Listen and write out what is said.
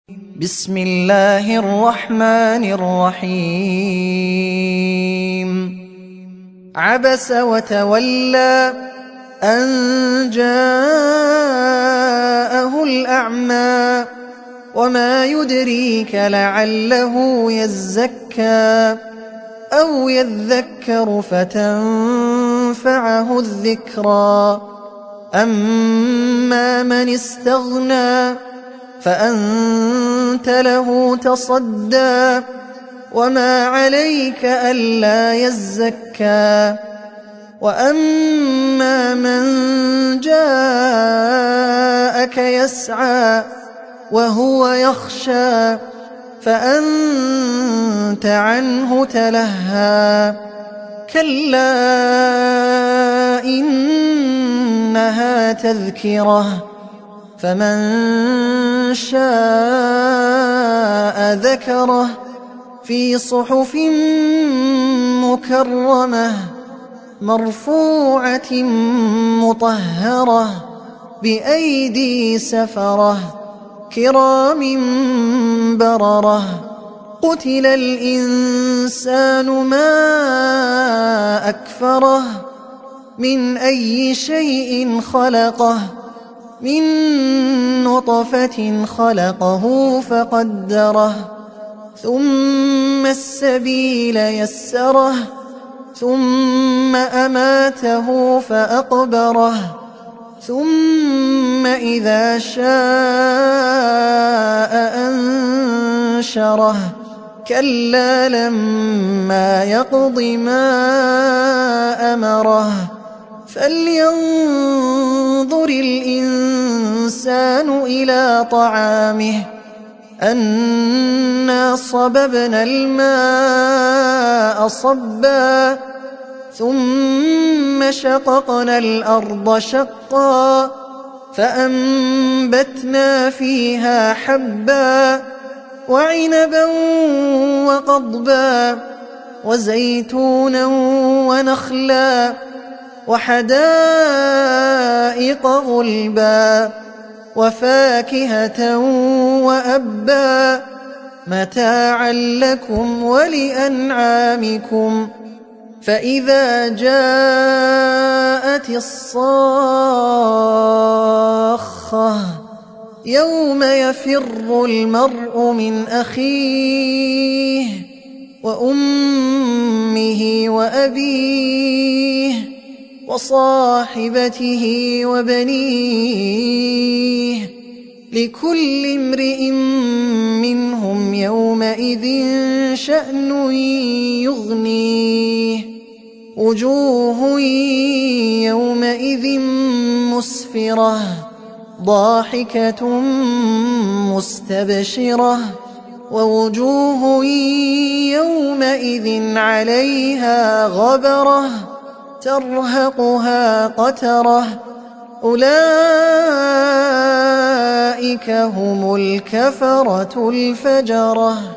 بسم الله الرحمن الرحيم عبس وتولى أن جاءه الأعمى وما يدريك لعله يزكى أو يذكر فتنفعه الذكرى أما من استغنى فأنت له تصدى وما عليك ألا يزكى وأما من جاءك يسعى وهو يخشى فأنت عنه تلهى كلا إنها تذكرة فمن شاء ذكره في صحف مكرمة مرفوعة مطهرة بأيدي سفرة كرام بررة قتل الإنسان ما أكفره من أي شيء خلقه من نطفة خلقه فقدره ثم السبيل يسره ثم أماته فأقبره ثم إذا شاء أنشره كلا لما يقض ما أمره فلينظر الإنسان إلى طعامه أنا صببنا الماء صبا ثم شققنا الأرض شقا فأنبتنا فيها حبا وعنبا وقضبا وزيتونا ونخلا وحدائق غلبا وفاكهة وأبا متاعا لكم ولأنعامكم فإذا جاءت الصاخة يوم يفر المرء من أخيه وأمه وأبيه وصاحبته وبنيه لكل امرئ منهم يومئذ شأن يغنيه وجوه يومئذ مسفرة ضاحكة مستبشرة ووجوه يومئذ عليها غبرة ترهقها قترة أولئك هم الكفرة الفجرة.